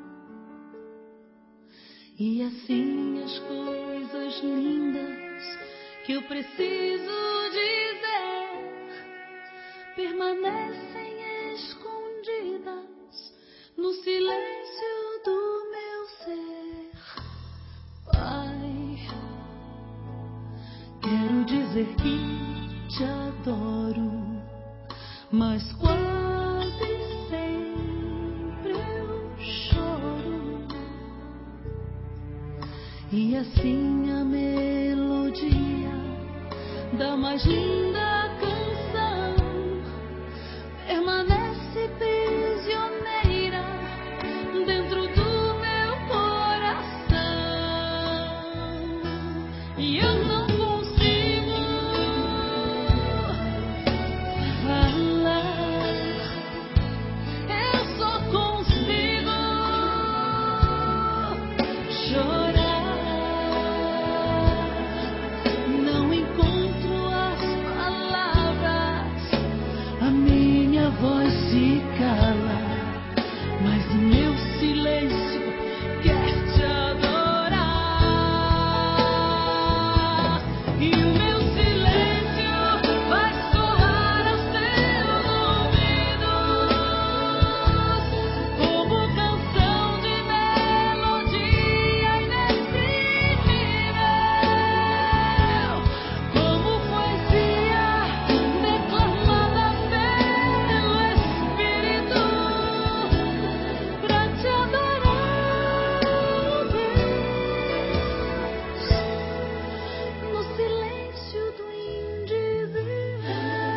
E assim as coisas lindas que eu preciso dizer permanecem escondidas no silêncio do meu ser. Pai, quero dizer que te adoro, mas quase sempre eu choro. E assim a melodia da mais linda canção permanece prisioneira dentro do meu coração. E eu não consigo falar, eu só consigo chorar. Não encontro as palavras, a minha voz se cala, mas o meu silêncio quer te adorar. E o meu silêncio vai soar aos teus ouvidos como canção de melodia inexprimível, como poesia declamada pelo Espírito, pra te adorar, oh Deus, no silêncio do indizível.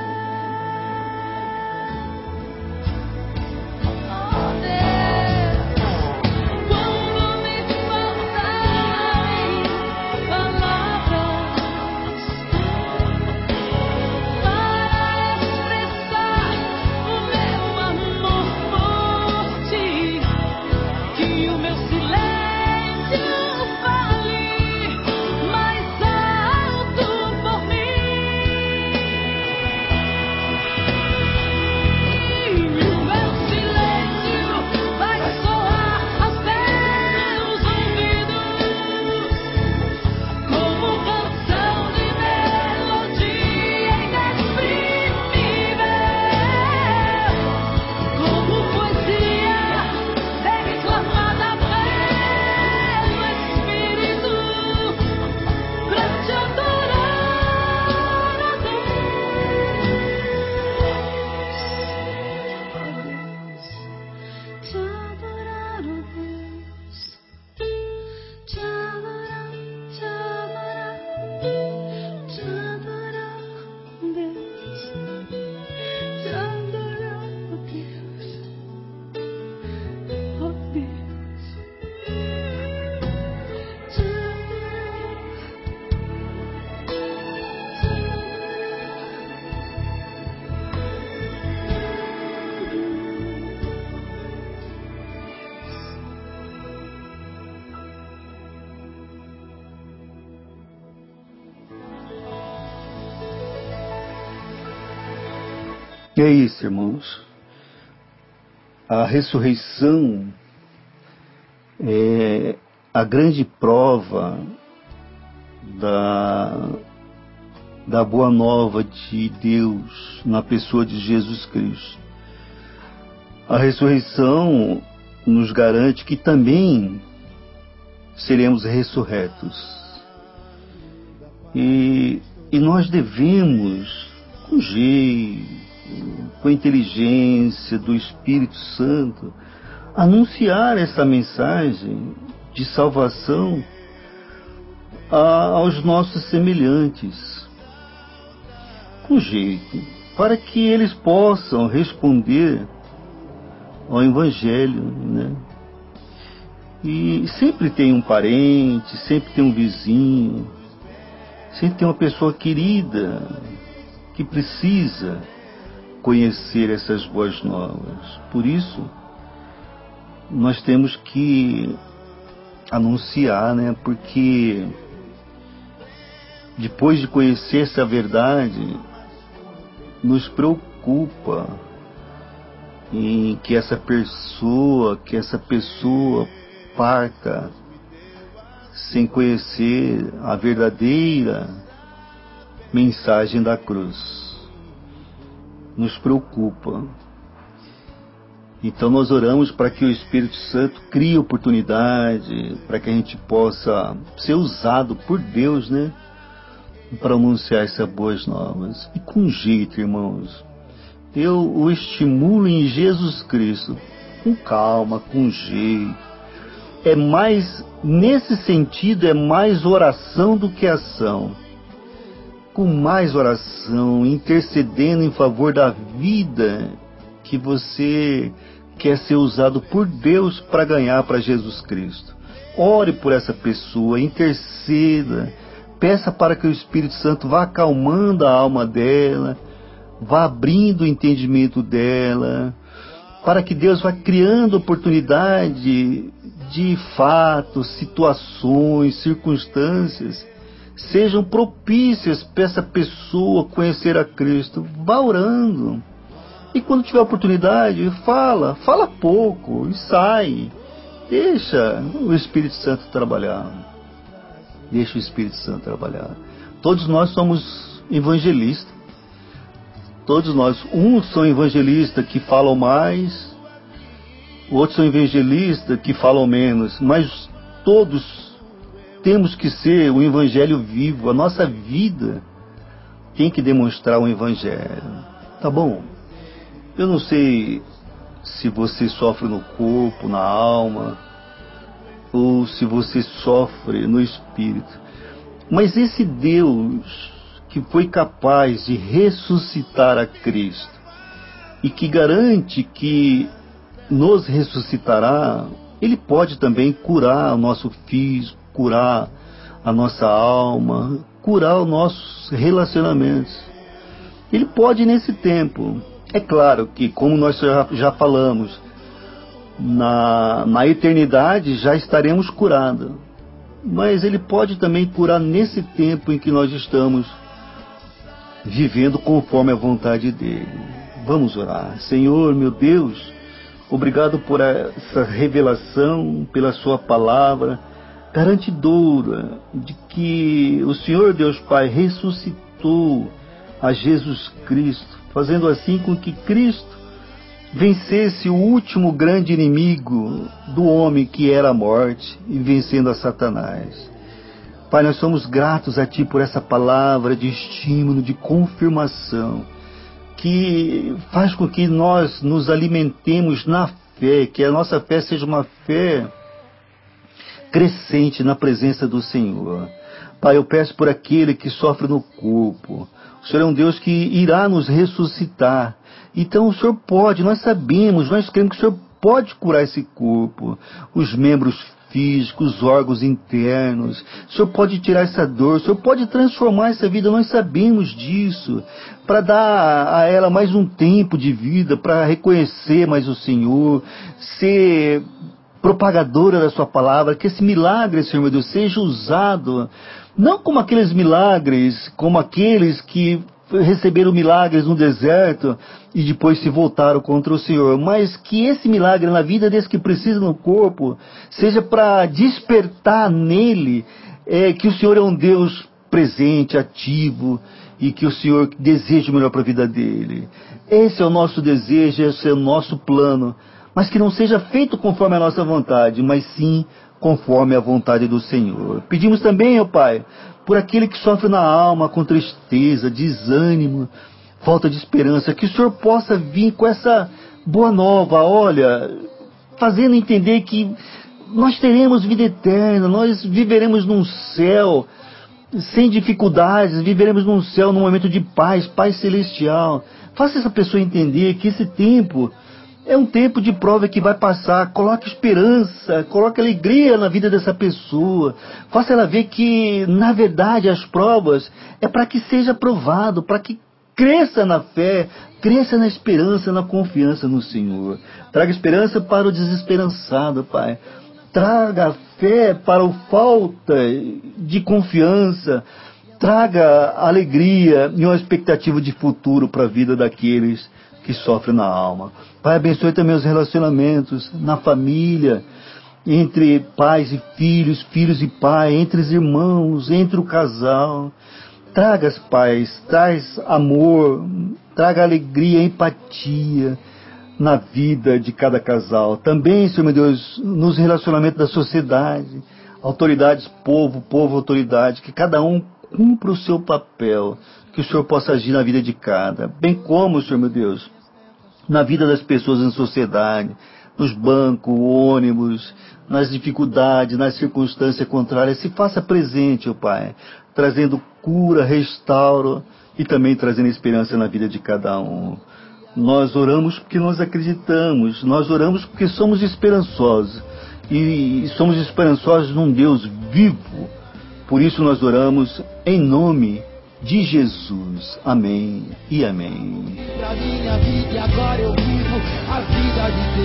Oh Deus, quando me faltarem palavras para expressar o meu amor por ti, que o meu silêncio fale mais alto por mim. E o meu silêncio vai soar aos teus ouvidos como canção de melodia inexprimível, como poesia declamada pelo Espírito, pra te adorar, oh Deus, te adorar, oh Deus, te adorar, te adorar, te adorar, oh Deus, te adorar, oh Deus, oh Deus, te adorar. E é isso, irmãos. A ressurreição é a grande prova da boa nova de Deus na pessoa de Jesus Cristo. A ressurreição nos garante que também seremos ressurretos. E nós devemos, com jeito, com a inteligência do Espírito Santo, anunciar essa mensagem de salvação aos nossos semelhantes. um jeito para que eles possam responder ao Evangelho, né? E sempre tem um parente, sempre tem um vizinho, sempre tem uma pessoa querida que precisa conhecer essas boas novas. Por isso, nós temos que anunciar, né? Porque depois de conhecer essa verdade, nos preocupa em que essa pessoa parta sem conhecer a verdadeira mensagem da cruz. Nos preocupa. Então nós oramos para que o Espírito Santo crie oportunidade, para que a gente possa ser usado por Deus, né? Para anunciar essas boas novas. E com jeito, irmãos. Eu o estimulo em Jesus Cristo. Com calma, com jeito. É mais, nesse sentido, é mais oração do que ação. Com mais oração, intercedendo em favor da vida que você quer ser usado por Deus para ganhar para Jesus Cristo. Ore por essa pessoa, interceda, peça para que o Espírito Santo vá acalmando a alma dela, vá abrindo o entendimento dela, para que Deus vá criando oportunidade de fatos, situações, circunstâncias, sejam propícias para essa pessoa conhecer a Cristo. Vá orando. E quando tiver oportunidade, fala pouco e sai. Deixa o Espírito Santo trabalhar. Deixa o Espírito Santo trabalhar. Todos nós somos evangelistas. Todos nós. Uns são evangelistas que falam mais, outros são evangelistas que falam menos. Mas todos temos que ser o evangelho vivo. A nossa vida tem que demonstrar o evangelho. Tá bom? Eu não sei se você sofre no corpo, na alma, ou se você sofre no espírito. Mas esse Deus que foi capaz de ressuscitar a Cristo e que garante que nos ressuscitará, Ele pode também curar o nosso físico, curar a nossa alma, curar os nossos relacionamentos. Ele pode nesse tempo. É claro que, como nós já falamos, na eternidade já estaremos curados. Mas Ele pode também curar nesse tempo em que nós estamos vivendo conforme a vontade dEle. Vamos orar. Senhor, meu Deus, obrigado por essa revelação, pela Sua palavra garantidora de que o Senhor Deus Pai ressuscitou a Jesus Cristo, fazendo assim com que Cristo vencesse o último grande inimigo do homem, que era a morte, e vencendo a Satanás. Pai, nós somos gratos a Ti por essa palavra de estímulo, de confirmação, que faz com que nós nos alimentemos na fé, que a nossa fé seja uma fé crescente na presença do Senhor. Pai, eu peço por aquele que sofre no corpo. O Senhor é um Deus que irá nos ressuscitar. Então o Senhor pode, nós sabemos, nós cremos que o Senhor pode curar esse corpo, os membros físicos, os órgãos internos. O Senhor pode tirar essa dor, o Senhor pode transformar essa vida, nós sabemos disso, para dar a ela mais um tempo de vida, para reconhecer mais o Senhor, ser propagadora da Sua palavra, que esse milagre, Senhor meu Deus, seja usado, não como aqueles milagres, como aqueles que receberam milagres no deserto e depois se voltaram contra o Senhor, mas que esse milagre na vida desse que precisa no corpo seja para despertar nele que o Senhor é um Deus presente, ativo, e que o Senhor deseja o melhor para a vida dele. Esse é o nosso desejo, esse é o nosso plano, mas que não seja feito conforme a nossa vontade, mas sim conforme a vontade do Senhor. Pedimos também, ó Pai, por aquele que sofre na alma com tristeza, desânimo, falta de esperança, que o Senhor possa vir com essa boa nova, olha, fazendo entender que nós teremos vida eterna, nós viveremos num céu sem dificuldades, viveremos num céu, num momento de paz, paz celestial. Faça essa pessoa entender que esse tempo é um tempo de prova que vai passar. Coloque esperança, coloque alegria na vida dessa pessoa. Faça ela ver que, na verdade, as provas é para que seja provado, para que cresça na fé, cresça na esperança, na confiança no Senhor. Traga esperança para o desesperançado, Pai. Traga fé para o falta de confiança. Traga alegria e uma expectativa de futuro para a vida daqueles que sofrem na alma. Pai, abençoe também os relacionamentos na família, entre pais e filhos, filhos e pai, entre os irmãos, entre o casal. Traga paz, traz amor, traga alegria, empatia na vida de cada casal. Também, Senhor meu Deus, nos relacionamentos da sociedade, autoridades, povo, autoridade, que cada um cumpra o seu papel, que o Senhor possa agir na vida de cada, bem como, Senhor meu Deus, na vida das pessoas na sociedade, nos bancos, ônibus, nas dificuldades, nas circunstâncias contrárias. Se faça presente, ó Pai, trazendo cura, restauro e também trazendo esperança na vida de cada um. Nós oramos porque nós acreditamos, nós oramos porque somos esperançosos, e somos esperançosos num Deus vivo. Por isso nós oramos em nome de Jesus. Amém e amém. Pra minha vida e agora eu vivo a vida de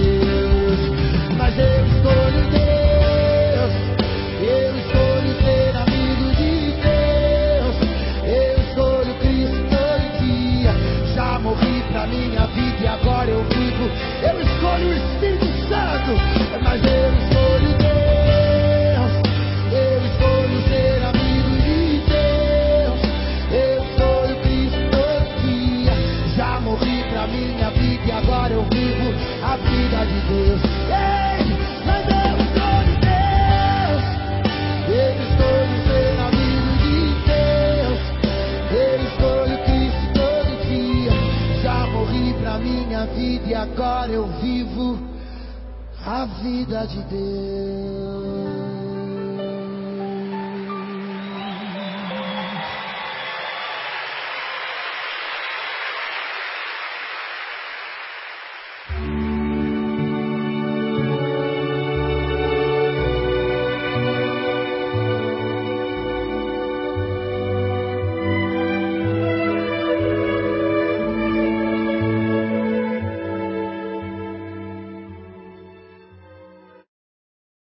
Deus. Mas eu escolho Deus, eu escolho ser amigo de Deus, eu escolho Cristo todo dia. Já morri pra minha vida e agora eu vivo. Eu escolho o Espírito Santo, mas eu escolho Deus, eu escolho ser amigo de Deus, eu escolho Cristo todo dia. Já morri pra minha vida e agora eu vivo a vida de Deus. Ei, mas eu escolho Deus, eu escolho ser amigo de Deus, eu escolho Cristo todo dia. Já morri pra minha vida e agora eu vivo a vida de Deus.